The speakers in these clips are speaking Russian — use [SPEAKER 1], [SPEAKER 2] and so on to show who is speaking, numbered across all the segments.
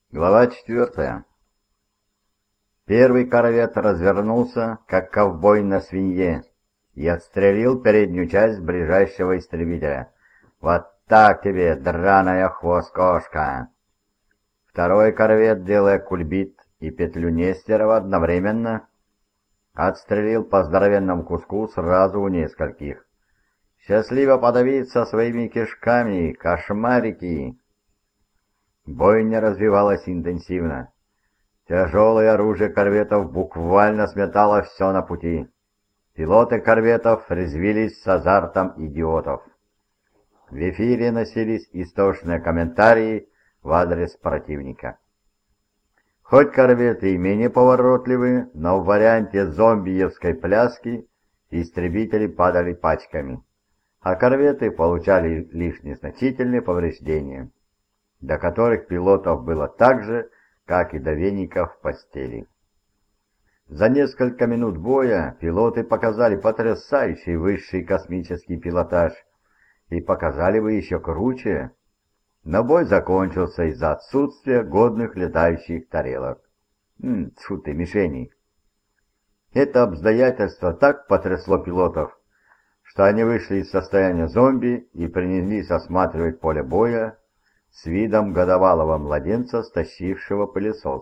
[SPEAKER 1] Глава 4. Первый корвет развернулся, как ковбой на свинье, и отстрелил переднюю часть ближайшего истребителя. «Вот так тебе, драная хвост-кошка!» Второй корвет, делая кульбит и петлю Нестерова одновременно, отстрелил по здоровенному куску сразу у нескольких. «Счастливо подавиться своими кишками, кошмарики!» Бойня развивалась интенсивно. Тяжелое оружие корветов буквально сметало все на пути. Пилоты корветов резвились с азартом идиотов. В эфире носились истошные комментарии в адрес противника. Хоть корветы и менее поворотливы, но в варианте зомбиевской пляски истребители падали пачками, а корветы получали лишь незначительные повреждения, до которых пилотов было так же, как и до веников в постели. За несколько минут боя пилоты показали потрясающий высший космический пилотаж и показали бы еще круче, но бой закончился из-за отсутствия годных летающих тарелок. Тьфу ты, мишеней. Это обстоятельство так потрясло пилотов, что они вышли из состояния зомби и принялись осматривать поле боя с видом годовалого младенца, стащившего пылесос.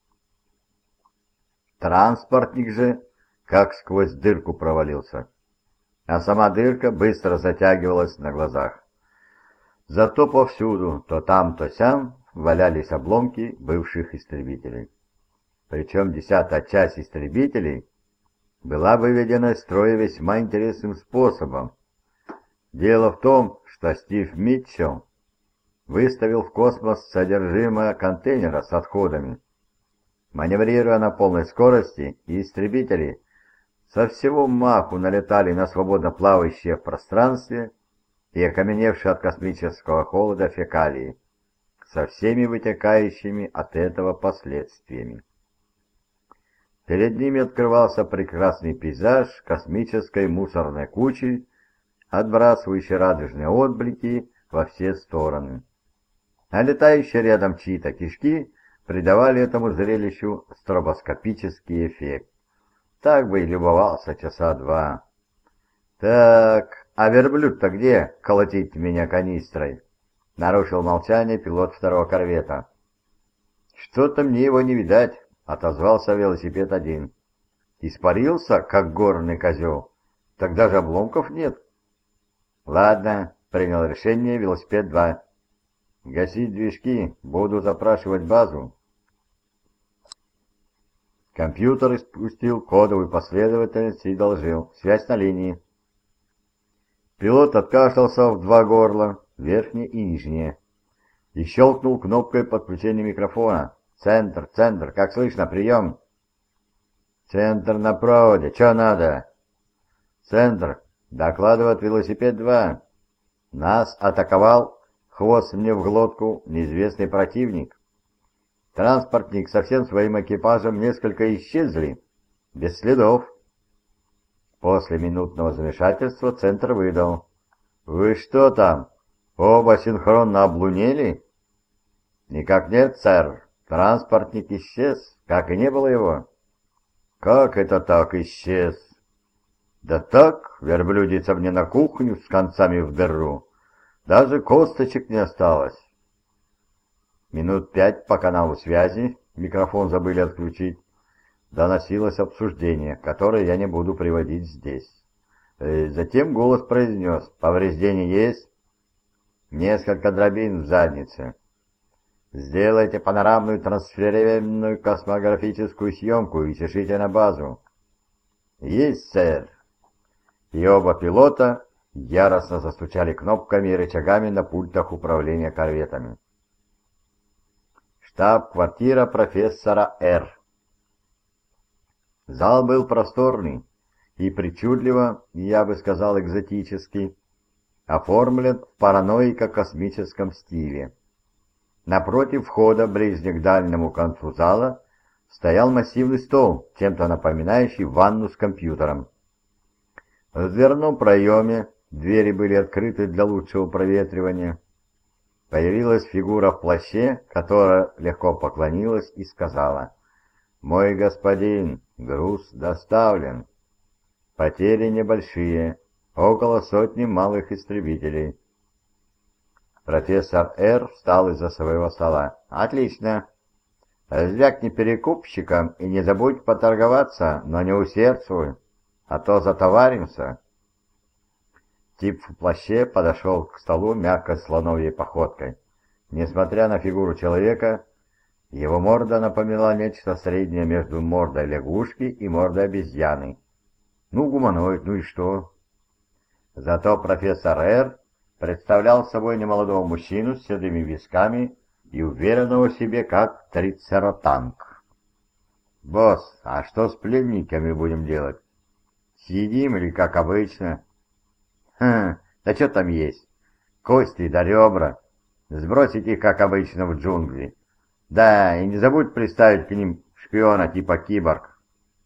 [SPEAKER 1] Транспортник же как сквозь дырку провалился, а сама дырка быстро затягивалась на глазах. Зато повсюду, то там, то сям, валялись обломки бывших истребителей. Причем 10-я часть истребителей была выведена из строя весьма интересным способом. Дело в том, что Стив Митчелл выставил в космос содержимое контейнера с отходами. Маневрируя на полной скорости, истребители со всего маху налетали на свободно плавающие в пространстве и окаменевшие от космического холода фекалии, со всеми вытекающими от этого последствиями. Перед ними открывался прекрасный пейзаж космической мусорной кучи, отбрасывающий радужные отблики во все стороны. А летающие рядом чьи-то кишки придавали этому зрелищу стробоскопический эффект. Так бы и любовался часа два. «Так, а верблюд-то где, колотить меня канистрой?» — нарушил молчание пилот второго корвета. «Что-то мне его не видать», — отозвался велосипед-1. «Испарился, как горный козел. Тогда же обломков нет». «Ладно», — принял решение велосипед-2. «Гасить движки, буду запрашивать базу». Компьютер испустил кодовую последовательность и доложил: «Связь на линии». Пилот откашлялся в 2 горла, верхнее и нижнее, и щелкнул кнопкой подключения микрофона. «Центр, центр, как слышно, прием!» «Центр на проводе, чё надо?» «Центр, докладывает велосипед-2. Нас атаковал, хвост мне в глотку, неизвестный противник. Транспортник со всем своим экипажем несколько исчезли, без следов». После минутного замешательства центр выдал: «Вы что там, оба синхронно облунели?» «Никак нет, сэр. Транспортник исчез, как и не было его». «Как это так исчез?» «Да так, верблюдица мне на кухню с концами в дыру. Даже косточек не осталось». Минут 5 по каналу связи, микрофон забыли отключить, доносилось обсуждение, которое я не буду приводить здесь. Затем голос произнес: «Повреждения есть?» «Несколько дробин в заднице». «Сделайте панорамную трансференную космографическую съемку и чешите на базу». «Есть, сэр». И оба пилота яростно застучали кнопками и рычагами на пультах управления корветами. Штаб-квартира профессора Р. Зал был просторный и причудливо, я бы сказал экзотически, оформлен в параноико-космическом стиле. Напротив входа, ближе к дальнему концу зала, стоял массивный стол, чем-то напоминающий ванну с компьютером. В дверном проеме двери были открыты для лучшего проветривания. появилась фигура в плаще, которая легко поклонилась и сказала: «Мой господин, груз доставлен. Потери небольшие, около сотни малых истребителей». Профессор Р. встал из-за своего стола. «Отлично. Звякни перекупщикам и не забудь поторговаться, но не усердствуй, а то затоваримся». Тип в плаще подошел к столу мягкой слоновьей походкой. Несмотря на фигуру человека, его морда напоминала нечто среднее между мордой лягушки и мордой обезьяны. Ну, гуманоид, ну и что? Зато профессор Р. представлял собой немолодого мужчину с седыми висками и уверенного в себе, как трицератанк. «Босс, а что с пленниками будем делать? Съедим или как обычно?» «Хм, да что там есть? Кости да ребра. Сбросить их, как обычно, в джунгли. Да, и не забудь приставить к ним шпиона типа киборг».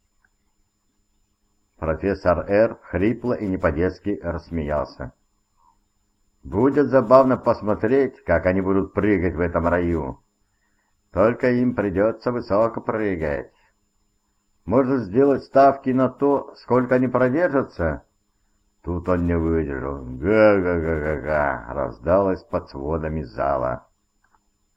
[SPEAKER 1] Профессор Р. хрипло и не по-детски рассмеялся. «Будет забавно посмотреть, как они будут прыгать в этом раю. Только им придется высоко прыгать. Может сделать ставки на то, сколько они продержатся?» Тут он не выдержал. «Га-га-га-га-га!» раздалось под сводами зала.